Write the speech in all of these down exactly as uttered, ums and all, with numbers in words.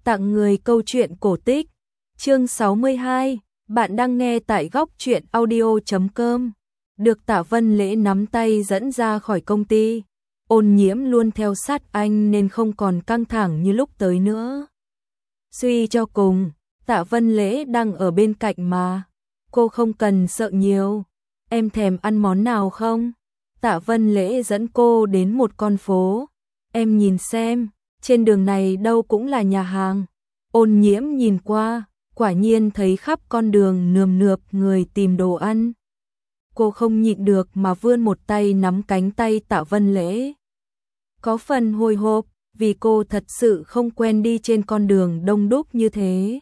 Tặng người câu chuyện cổ tích. Chương sáu mươi hai, bạn đang nghe tại góc truyện audio chấm com. Được Tạ Vân Lễ nắm tay dẫn ra khỏi công ty. Ôn Nhiễm luôn theo sát anh nên không còn căng thẳng như lúc tới nữa. Suy cho cùng, Tạ Vân Lễ đang ở bên cạnh mà. Cô không cần sợ nhiều. Em thèm ăn món nào không? Tạ Vân Lễ dẫn cô đến một con phố. Em nhìn xem, trên đường này đâu cũng là nhà hàng. Ôn Nhiễm nhìn qua, quả nhiên thấy khắp con đường nườm nượp người tìm đồ ăn. Cô không nhịn được mà vươn một tay nắm cánh tay Tạ Vân Lễ. Có phần hồi hộp, vì cô thật sự không quen đi trên con đường đông đúc như thế.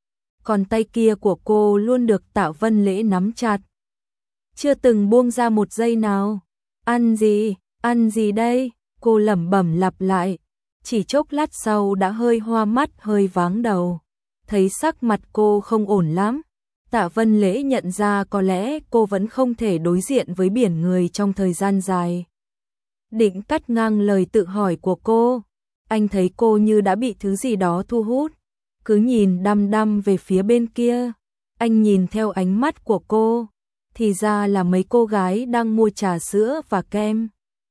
Còn tay kia của cô luôn được Tạ Vân Lễ nắm chặt. Chưa từng buông ra một giây nào. Ăn gì, ăn gì đây? Cô lẩm bẩm lặp lại. Chỉ chốc lát sau đã hơi hoa mắt hơi váng đầu. Thấy sắc mặt cô không ổn lắm. Tạ Vân Lễ nhận ra có lẽ cô vẫn không thể đối diện với biển người trong thời gian dài. Định cắt ngang lời tự hỏi của cô. Anh thấy cô như đã bị thứ gì đó thu hút. Cứ nhìn đăm đăm về phía bên kia. Anh nhìn theo ánh mắt của cô. Thì ra là mấy cô gái đang mua trà sữa và kem.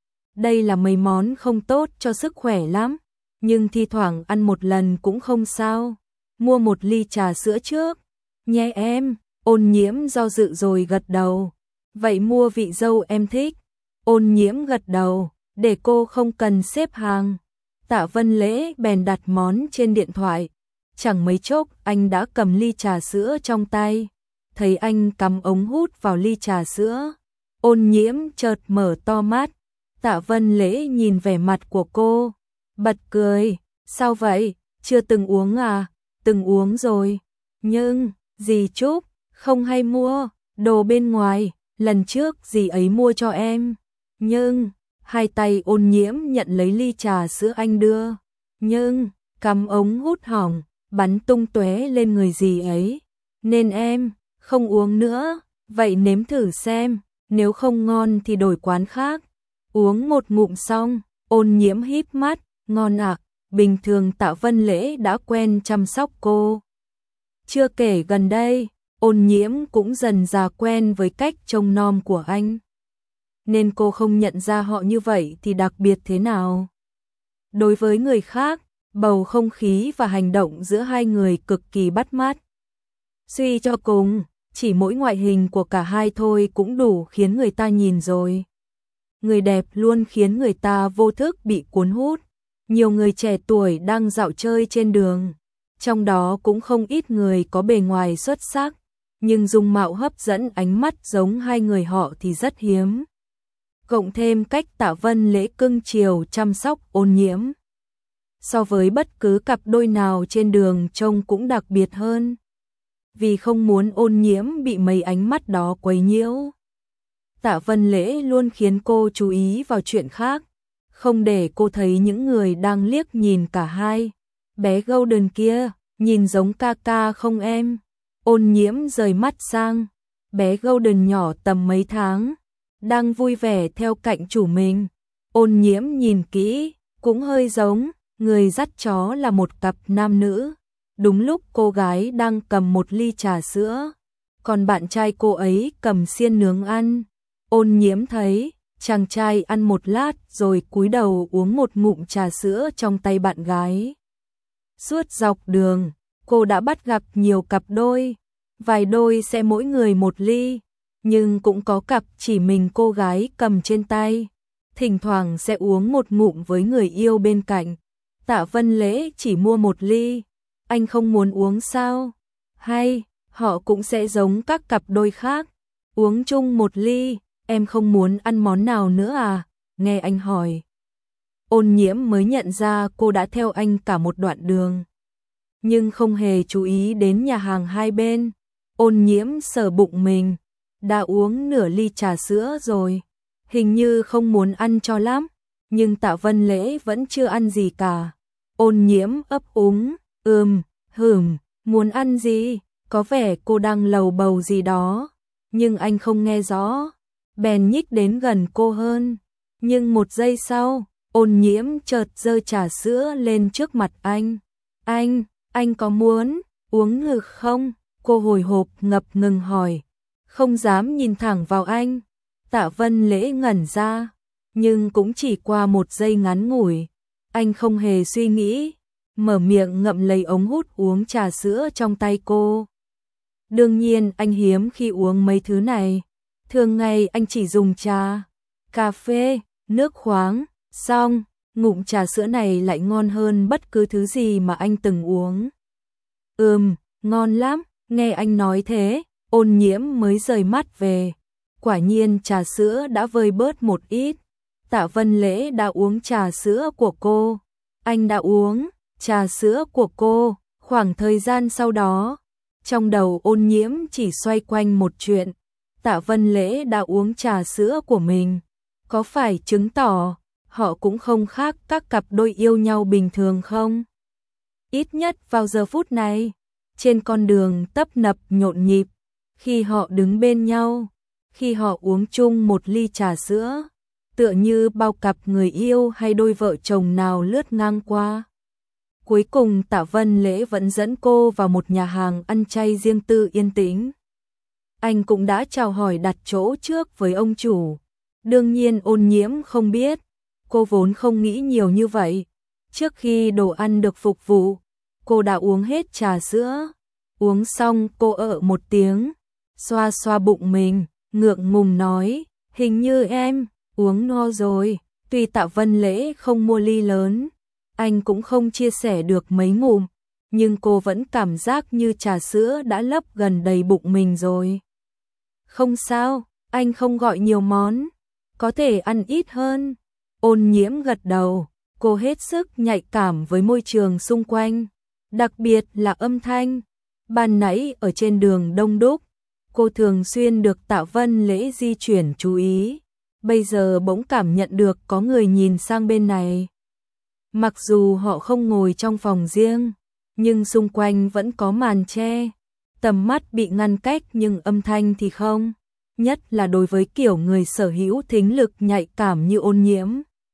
Đây là mấy món không tốt cho sức khỏe lắm. Nhưng thi thoảng ăn một lần cũng không sao. Mua một ly trà sữa trước. Nhé em. Ôn Nhiễm do dự rồi gật đầu. Vậy mua vị dâu em thích. Ôn Nhiễm gật đầu. Để cô không cần xếp hàng. Tạ Vân Lễ bèn đặt món trên điện thoại. Chẳng mấy chốc anh đã cầm ly trà sữa trong tay. Thấy anh cắm ống hút vào ly trà sữa. Ôn Nhiễm chợt mở to mắt. Tạ Vân Lễ nhìn vẻ mặt của cô. Bật cười. Sao vậy? Chưa từng uống à? Từng uống rồi. Nhưng, dì Trúc, không hay mua. Đồ bên ngoài, lần trước dì ấy mua cho em. Nhưng, hai tay Ôn Nhiễm nhận lấy ly trà sữa anh đưa. Nhưng, cắm ống hút hỏng, bắn tung tóe lên người dì ấy. Nên em, không uống nữa. Vậy nếm thử xem, nếu không ngon thì đổi quán khác. Uống một ngụm xong, Ôn Nhiễm híp mắt, ngon ạ. Bình thường Tạ Vân Lễ đã quen chăm sóc cô. Chưa kể gần đây, Ôn Nhiễm cũng dần dà quen với cách trông nom của anh. Nên cô không nhận ra họ như vậy thì đặc biệt thế nào. Đối với người khác, bầu không khí và hành động giữa hai người cực kỳ bắt mắt. Suy cho cùng, chỉ mỗi ngoại hình của cả hai thôi cũng đủ khiến người ta nhìn rồi. Người đẹp luôn khiến người ta vô thức bị cuốn hút. Nhiều người trẻ tuổi đang dạo chơi trên đường. Trong đó cũng không ít người có bề ngoài xuất sắc. Nhưng dung mạo hấp dẫn ánh mắt giống hai người họ thì rất hiếm. Cộng thêm cách Tạ Vân Lễ cưng chiều chăm sóc Ôn Nhiễm. So với bất cứ cặp đôi nào trên đường trông cũng đặc biệt hơn. Vì không muốn Ôn Nhiễm bị mấy ánh mắt đó quấy nhiễu. Tạ Vân Lễ luôn khiến cô chú ý vào chuyện khác. Không để cô thấy những người đang liếc nhìn cả hai. Bé Golden kia, nhìn giống ca ca không em? Ôn Nhiễm rời mắt sang. Bé Golden nhỏ tầm mấy tháng. Đang vui vẻ theo cạnh chủ mình. Ôn Nhiễm nhìn kỹ, cũng hơi giống. Người dắt chó là một cặp nam nữ. Đúng lúc cô gái đang cầm một ly trà sữa. Còn bạn trai cô ấy cầm xiên nướng ăn. Ôn Nhiễm thấy, chàng trai ăn một lát rồi cúi đầu uống một ngụm trà sữa trong tay bạn gái. Suốt dọc đường, cô đã bắt gặp nhiều cặp đôi. Vài đôi sẽ mỗi người một ly. Nhưng cũng có cặp chỉ mình cô gái cầm trên tay. Thỉnh thoảng sẽ uống một ngụm với người yêu bên cạnh. Tạ Vân Lễ chỉ mua một ly. Anh không muốn uống sao? Hay, họ cũng sẽ giống các cặp đôi khác. Uống chung một ly, em không muốn ăn món nào nữa à? Nghe anh hỏi. Ôn Nhiễm mới nhận ra cô đã theo anh cả một đoạn đường. Nhưng không hề chú ý đến nhà hàng hai bên. Ôn Nhiễm sờ bụng mình. Đã uống nửa ly trà sữa rồi. Hình như không muốn ăn cho lắm. Nhưng Tạ Vân Lễ vẫn chưa ăn gì cả. Ôn Nhiễm ấp úng. Ừm, hửm, muốn ăn gì? Có vẻ cô đang lầu bầu gì đó. Nhưng anh không nghe rõ. Bèn nhích đến gần cô hơn. Nhưng một giây sau, Ôn Nhiễm chợt giơ trà sữa lên trước mặt anh. Anh, Anh có muốn uống ngực không? Cô hồi hộp ngập ngừng hỏi, không dám nhìn thẳng vào anh. Tạ Vân Lễ ngẩn ra, nhưng cũng chỉ qua một giây ngắn ngủi. Anh không hề suy nghĩ, mở miệng ngậm lấy ống hút uống trà sữa trong tay cô. Đương nhiên anh hiếm khi uống mấy thứ này. Thường ngày anh chỉ dùng trà, cà phê, nước khoáng, xong, ngụm trà sữa này lại ngon hơn bất cứ thứ gì mà anh từng uống. Ừm, ngon lắm, nghe anh nói thế, Ôn Nhiễm mới rời mắt về. Quả nhiên trà sữa đã vơi bớt một ít. Tạ Vân Lễ đã uống trà sữa của cô. Anh đã uống trà sữa của cô. Khoảng thời gian sau đó, trong đầu Ôn Nhiễm chỉ xoay quanh một chuyện. Tạ Vân Lễ đã uống trà sữa của mình. Có phải chứng tỏ họ cũng không khác các cặp đôi yêu nhau bình thường không? Ít nhất vào giờ phút này, trên con đường tấp nập nhộn nhịp, khi họ đứng bên nhau, khi họ uống chung một ly trà sữa, tựa như bao cặp người yêu hay đôi vợ chồng nào lướt ngang qua. Cuối cùng Tạ Vân Lễ vẫn dẫn cô vào một nhà hàng ăn chay riêng tư yên tĩnh. Anh cũng đã chào hỏi đặt chỗ trước với ông chủ. Đương nhiên Ôn Nhiễm không biết, cô vốn không nghĩ nhiều như vậy. Trước khi đồ ăn được phục vụ, cô đã uống hết trà sữa. Uống xong cô ợ một tiếng, xoa xoa bụng mình, ngượng ngùng nói, hình như em uống no rồi. Tuy Tạ Vân Lễ không mua ly lớn, anh cũng không chia sẻ được mấy ngụm, nhưng cô vẫn cảm giác như trà sữa đã lấp gần đầy bụng mình rồi. Không sao, anh không gọi nhiều món, có thể ăn ít hơn. Ôn Nhiễm gật đầu, cô hết sức nhạy cảm với môi trường xung quanh, đặc biệt là âm thanh. Ban nãy ở trên đường đông đúc, cô thường xuyên được Tạ Vân Lễ di chuyển chú ý, bây giờ bỗng cảm nhận được có người nhìn sang bên này. Mặc dù họ không ngồi trong phòng riêng, nhưng xung quanh vẫn có màn che, tầm mắt bị ngăn cách nhưng âm thanh thì không, nhất là đối với kiểu người sở hữu thính lực nhạy cảm như Ôn Nhiễm.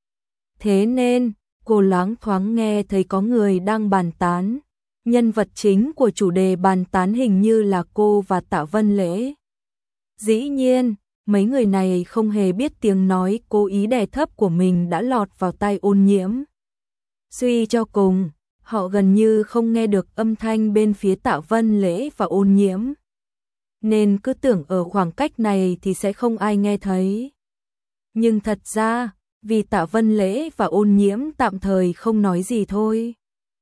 Thế nên, cô loáng thoáng nghe thấy có người đang bàn tán. Nhân vật chính của chủ đề bàn tán hình như là cô và Tạ Vân Lễ. Dĩ nhiên, mấy người này không hề biết tiếng nói cố ý đè thấp của mình đã lọt vào tai Ôn Nhiễm. Suy cho cùng, họ gần như không nghe được âm thanh bên phía Tạ Vân Lễ và Ôn Nhiễm. Nên cứ tưởng ở khoảng cách này thì sẽ không ai nghe thấy. Nhưng thật ra, vì Tạ Vân Lễ và Ôn Nhiễm tạm thời không nói gì thôi.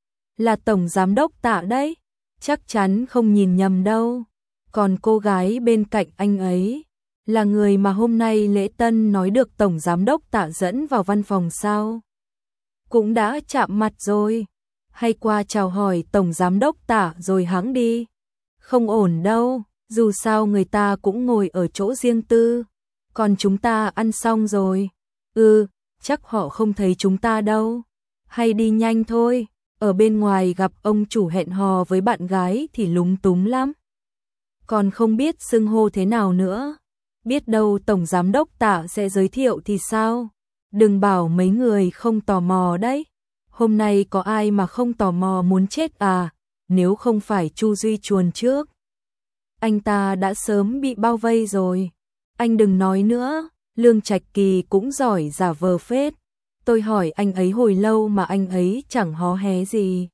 Là tổng giám đốc Tạ đấy, chắc chắn không nhìn nhầm đâu. Còn cô gái bên cạnh anh ấy, là người mà hôm nay lễ tân nói được tổng giám đốc Tạ dẫn vào văn phòng sao? Cũng đã chạm mặt rồi, hay qua chào hỏi tổng giám đốc Tạ rồi hẵng đi. Không ổn đâu, dù sao người ta cũng ngồi ở chỗ riêng tư, còn chúng ta ăn xong rồi. Ừ, chắc họ không thấy chúng ta đâu. Hay đi nhanh thôi, ở bên ngoài gặp ông chủ hẹn hò với bạn gái thì lúng túng lắm. Còn không biết xưng hô thế nào nữa. Biết đâu tổng giám đốc Tạ sẽ giới thiệu thì sao? Đừng bảo mấy người không tò mò đấy. Hôm nay có ai mà không tò mò muốn chết à? Nếu không phải Chu Duy chuồn trước, anh ta đã sớm bị bao vây rồi. Anh đừng nói nữa, Lương Trạch Kỳ cũng giỏi giả vờ phết. Tôi hỏi anh ấy hồi lâu mà anh ấy chẳng hó hé gì,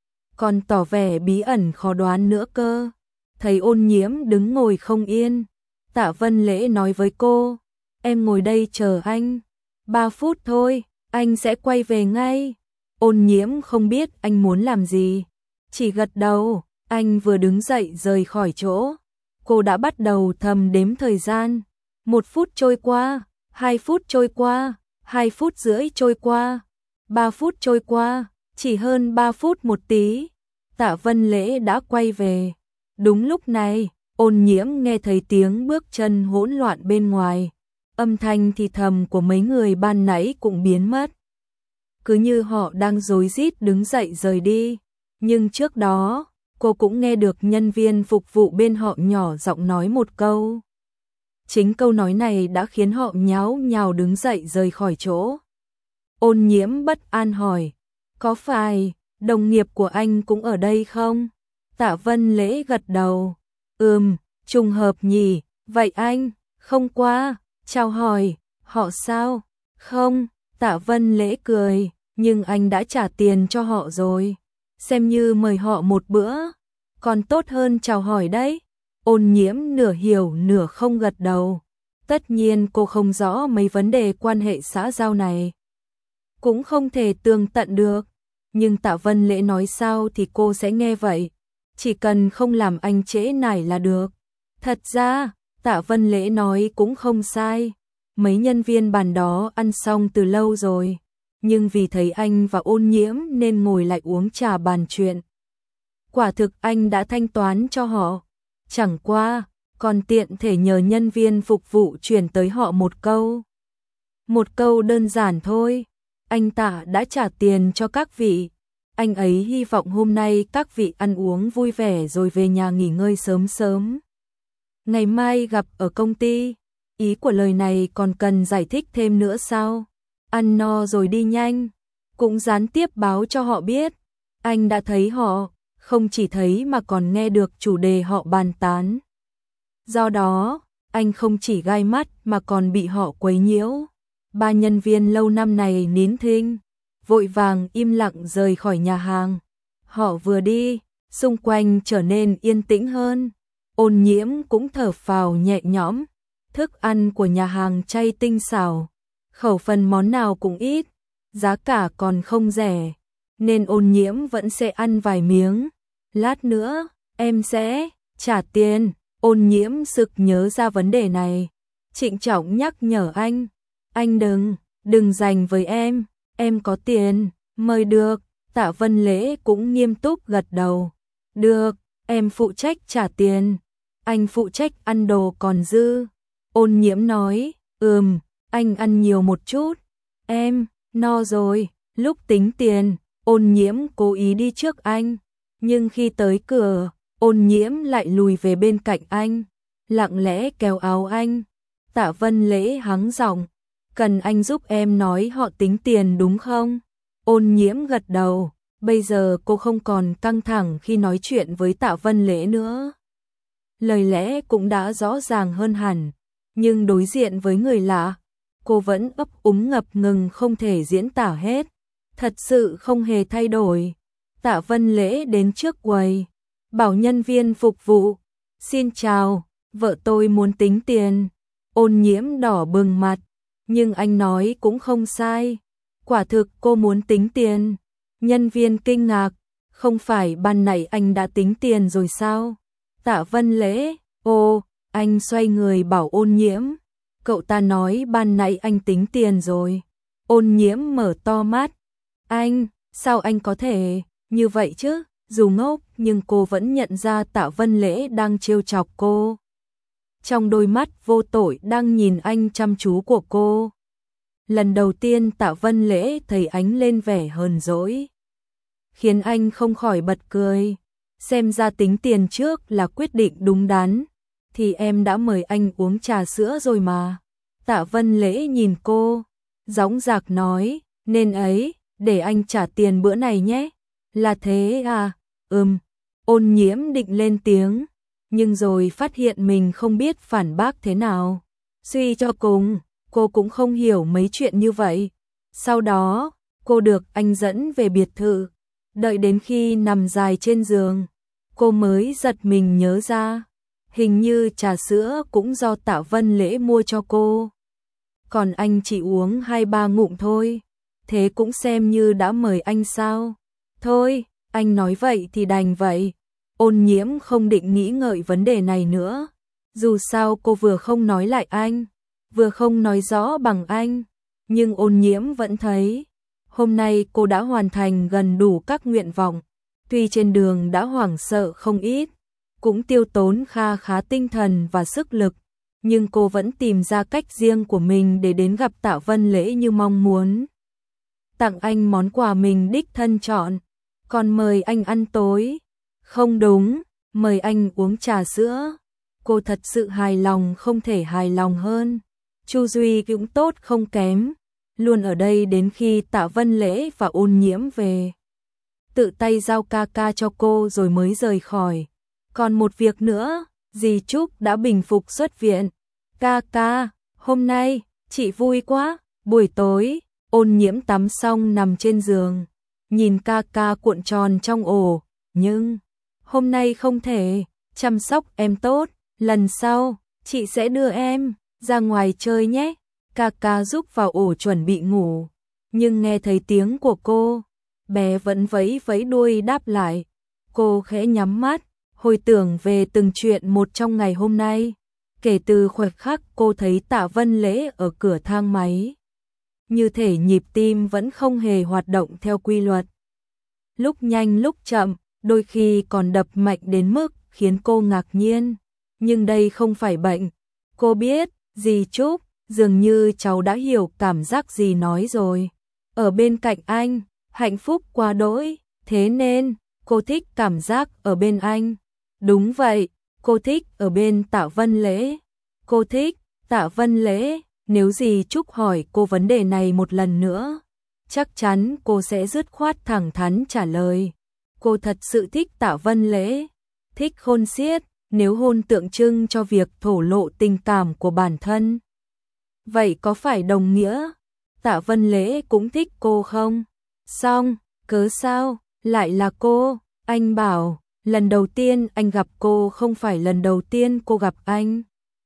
còn tỏ vẻ bí ẩn khó đoán nữa cơ. Thấy Ôn Nhiễm đứng ngồi không yên, Tạ Vân Lễ nói với cô, em ngồi đây chờ anh, ba phút thôi, anh sẽ quay về ngay. Ôn Nhiễm không biết anh muốn làm gì, chỉ gật đầu. Anh vừa đứng dậy rời khỏi chỗ, cô đã bắt đầu thầm đếm thời gian. Một phút trôi qua, hai phút trôi qua, hai phút rưỡi trôi qua, ba phút trôi qua, chỉ hơn ba phút một tí, Tạ Vân Lễ đã quay về. Đúng lúc này, Ôn Nhiễm nghe thấy tiếng bước chân hỗn loạn bên ngoài, âm thanh thì thầm của mấy người ban nãy cũng biến mất. Cứ như họ đang rối rít đứng dậy rời đi, nhưng trước đó, cô cũng nghe được nhân viên phục vụ bên họ nhỏ giọng nói một câu. Chính câu nói này đã khiến họ nháo nhào đứng dậy rời khỏi chỗ. Ôn Nhiễm bất an hỏi, có phải Đồng nghiệp của anh cũng ở đây không? Tạ Vân Lễ gật đầu. Ừm, trùng hợp nhỉ, vậy anh, không qua, chào hỏi, họ sao? Không, Tạ Vân Lễ cười, nhưng anh đã trả tiền cho họ rồi. Xem như mời họ một bữa, còn tốt hơn chào hỏi đấy. Ôn Nhiễm nửa hiểu nửa không gật đầu. Tất nhiên cô không rõ mấy vấn đề quan hệ xã giao này. Cũng không thể tường tận được. Nhưng Tạ Vân Lễ nói sao thì cô sẽ nghe vậy. Chỉ cần không làm anh trễ nải là được. Thật ra, Tạ Vân Lễ nói cũng không sai. Mấy nhân viên bàn đó ăn xong từ lâu rồi. Nhưng vì thấy anh và Ôn Nhiễm nên ngồi lại uống trà bàn chuyện. Quả thực anh đã thanh toán cho họ. Chẳng qua, còn tiện thể nhờ nhân viên phục vụ chuyển tới họ một câu. Một câu đơn giản thôi. Anh Tạ đã trả tiền cho các vị. Anh ấy hy vọng hôm nay các vị ăn uống vui vẻ rồi về nhà nghỉ ngơi sớm sớm. Ngày mai gặp ở công ty. Ý của lời này còn cần giải thích thêm nữa sao? Ăn no rồi đi nhanh. Cũng gián tiếp báo cho họ biết. Anh đã thấy họ, không chỉ thấy mà còn nghe được chủ đề họ bàn tán. Do đó, anh không chỉ gai mắt mà còn bị họ quấy nhiễu. Ba nhân viên lâu năm này nín thinh, vội vàng im lặng rời khỏi nhà hàng. Họ vừa đi, xung quanh trở nên yên tĩnh hơn. Ôn Nhiễm cũng thở phào nhẹ nhõm. Thức ăn của nhà hàng chay tinh xảo, khẩu phần món nào cũng ít, giá cả còn không rẻ, nên Ôn Nhiễm vẫn sẽ ăn vài miếng. Lát nữa, em sẽ trả tiền. Ôn Nhiễm sực nhớ ra vấn đề này, trịnh trọng nhắc nhở anh. Anh đừng, đừng giành với em, em có tiền, mời được. Tạ Vân Lễ cũng nghiêm túc gật đầu. Được, em phụ trách trả tiền, anh phụ trách ăn đồ còn dư. Ôn Nhiễm nói, ừm, anh ăn nhiều một chút, em, no rồi. Lúc tính tiền, Ôn Nhiễm cố ý đi trước anh, nhưng khi tới cửa, Ôn Nhiễm lại lùi về bên cạnh anh, lặng lẽ kéo áo anh. Tạ Vân Lễ hắng giọng, cần anh giúp em nói họ tính tiền đúng không? Ôn Nhiễm gật đầu, bây giờ cô không còn căng thẳng khi nói chuyện với Tạ Vân Lễ nữa. Lời lẽ cũng đã rõ ràng hơn hẳn, nhưng đối diện với người lạ, cô vẫn ấp úng ngập ngừng không thể diễn tả hết. Thật sự không hề thay đổi. Tạ Vân Lễ đến trước quầy, bảo nhân viên phục vụ, xin chào, vợ tôi muốn tính tiền. Ôn Nhiễm đỏ bừng mặt, nhưng anh nói cũng không sai. Quả thực cô muốn tính tiền. Nhân viên kinh ngạc, không phải ban nãy anh đã tính tiền rồi sao? Tạ Vân Lễ, ô, anh xoay người bảo Ôn Nhiễm, cậu ta nói ban nãy anh tính tiền rồi. Ôn Nhiễm mở to mắt, anh, sao anh có thể như vậy chứ? Dù ngốc nhưng cô vẫn nhận ra Tạ Vân Lễ đang trêu chọc cô. Trong đôi mắt vô tội đang nhìn anh chăm chú của cô. Lần đầu tiên Tạ Vân Lễ thấy ánh lên vẻ hờn dỗi, khiến anh không khỏi bật cười. Xem ra tính tiền trước là quyết định đúng đắn. Thì em đã mời anh uống trà sữa rồi mà. Tạ Vân Lễ nhìn cô, dõng dạc nói, nên ấy, để anh trả tiền bữa này nhé. Là thế à? Ừm. Ôn Nhiễm định lên tiếng, nhưng rồi phát hiện mình không biết phản bác thế nào. Suy cho cùng, cô cũng không hiểu mấy chuyện như vậy. Sau đó, cô được anh dẫn về biệt thự. Đợi đến khi nằm dài trên giường, cô mới giật mình nhớ ra, hình như trà sữa cũng do Tạ Vân Lễ mua cho cô. Còn anh chỉ uống hai ba ngụm thôi, thế cũng xem như đã mời anh sao? Thôi, anh nói vậy thì đành vậy. Ôn Nhiễm không định nghĩ ngợi vấn đề này nữa. Dù sao cô vừa không nói lại anh, vừa không nói rõ bằng anh, nhưng Ôn Nhiễm vẫn thấy hôm nay cô đã hoàn thành gần đủ các nguyện vọng. Tuy trên đường đã hoảng sợ không ít, cũng tiêu tốn kha khá tinh thần và sức lực, nhưng cô vẫn tìm ra cách riêng của mình để đến gặp Tạ Vân Lễ như mong muốn. Tặng anh món quà mình đích thân chọn, còn mời anh ăn tối. Không đúng, mời anh uống trà sữa. Cô thật sự hài lòng không thể hài lòng hơn. Chu Duy cũng tốt không kém, luôn ở đây đến khi Tạ Vân Lễ và Ôn Nhiễm về. tự tay giao ca ca cho cô rồi mới rời khỏi. Còn một việc nữa, dì Trúc đã bình phục xuất viện. Ca ca, hôm nay, chị vui quá. Buổi tối, Ôn Nhiễm tắm xong nằm trên giường, nhìn ca ca cuộn tròn trong ổ, nhưng hôm nay không thể, chăm sóc em tốt, lần sau, chị sẽ đưa em ra ngoài chơi nhé. Ca ca giúp vào ổ chuẩn bị ngủ, nhưng nghe thấy tiếng của cô, bé vẫn vẫy vẫy đuôi đáp lại. Cô khẽ nhắm mắt, hồi tưởng về từng chuyện một trong ngày hôm nay. Kể từ khoảnh khắc cô thấy Tạ Vân Lễ ở cửa thang máy, như thể nhịp tim vẫn không hề hoạt động theo quy luật. Lúc nhanh lúc chậm, đôi khi còn đập mạnh đến mức khiến cô ngạc nhiên. Nhưng đây không phải bệnh. Cô biết, dì Trúc, dường như cháu đã hiểu cảm giác dì nói rồi. Ở bên cạnh anh, hạnh phúc quá đỗi, thế nên, cô thích cảm giác ở bên anh. Đúng vậy, cô thích ở bên Tạ Vân Lễ. Cô thích, Tạ Vân Lễ, nếu dì Trúc hỏi cô vấn đề này một lần nữa, chắc chắn cô sẽ dứt khoát thẳng thắn trả lời. Cô thật sự thích Tạ Vân Lễ, thích hôn xiết, nếu hôn tượng trưng cho việc thổ lộ tình cảm của bản thân. Vậy có phải đồng nghĩa Tạ Vân Lễ cũng thích cô không? Xong, cớ sao, lại là cô, anh bảo, lần đầu tiên anh gặp cô không phải lần đầu tiên cô gặp anh.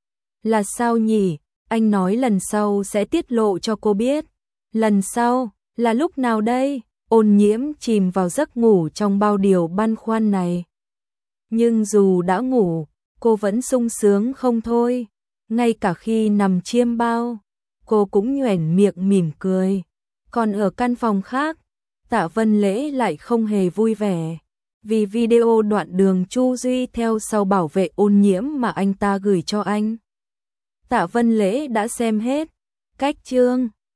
Là sao nhỉ? Anh nói lần sau sẽ tiết lộ cho cô biết. Lần sau, là lúc nào đây? Ôn Nhiễm chìm vào giấc ngủ trong bao điều băn khoăn này. Nhưng dù đã ngủ, cô vẫn sung sướng không thôi. Ngay cả khi nằm chiêm bao, cô cũng nhoẻn miệng mỉm cười. Còn ở căn phòng khác, Tạ Vân Lễ lại không hề vui vẻ. Vì video đoạn đường Chu Duy theo sau bảo vệ Ôn Nhiễm mà anh ta gửi cho anh. Tạ Vân Lễ đã xem hết. Cách chương